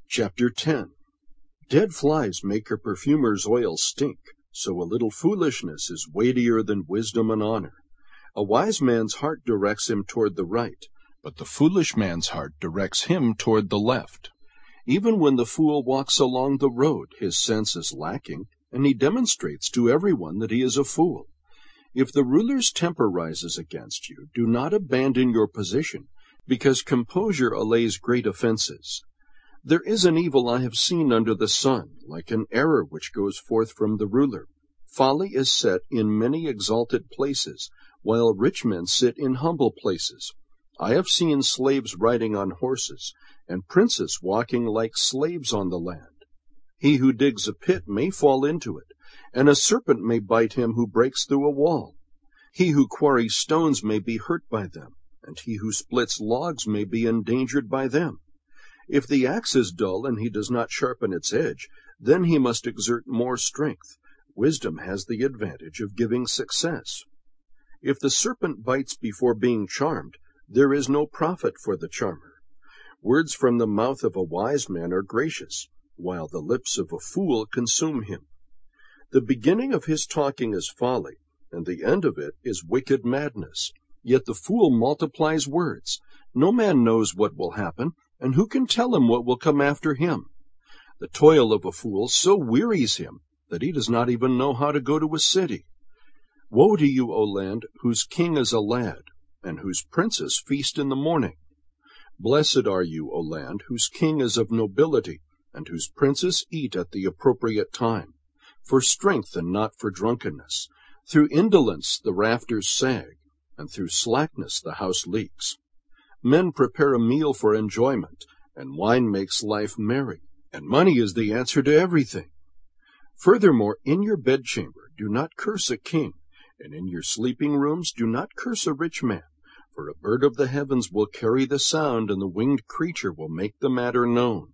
Chapter 10. Dead flies make a perfumer's oil stink, so a little foolishness is weightier than wisdom and honor. A wise man's heart directs him toward the right, but the foolish man's heart directs him toward the left. Even when the fool walks along the road, his sense is lacking, and he demonstrates to everyone that he is a fool. If the ruler's temper rises against you, do not abandon your position, because composure allays great offenses. There is an evil I have seen under the sun, like an error which goes forth from the ruler. Folly is set in many exalted places, while rich men sit in humble places. I have seen slaves riding on horses, and princes walking like slaves on the land. He who digs a pit may fall into it, and a serpent may bite him who breaks through a wall. He who quarries stones may be hurt by them, and he who splits logs may be endangered by them. If the axe is dull and he does not sharpen its edge, then he must exert more strength. Wisdom has the advantage of giving success. If the serpent bites before being charmed, there is no profit for the charmer. Words from the mouth of a wise man are gracious, while the lips of a fool consume him. The beginning of his talking is folly, and the end of it is wicked madness. Yet the fool multiplies words. No man knows what will happen, and who can tell him what will come after him? The toil of a fool so wearies him that he does not even know how to go to a city. Woe to you, O land, whose king is a lad, and whose princes feast in the morning. Blessed are you, O land, whose king is of nobility, and whose princes eat at the appropriate time, for strength and not for drunkenness. Through indolence the rafters sag, and through slackness the house leaks. Men prepare a meal for enjoyment, and wine makes life merry, and money is the answer to everything. Furthermore, in your bedchamber do not curse a king, and in your sleeping rooms do not curse a rich man, for a bird of the heavens will carry the sound, and the winged creature will make the matter known.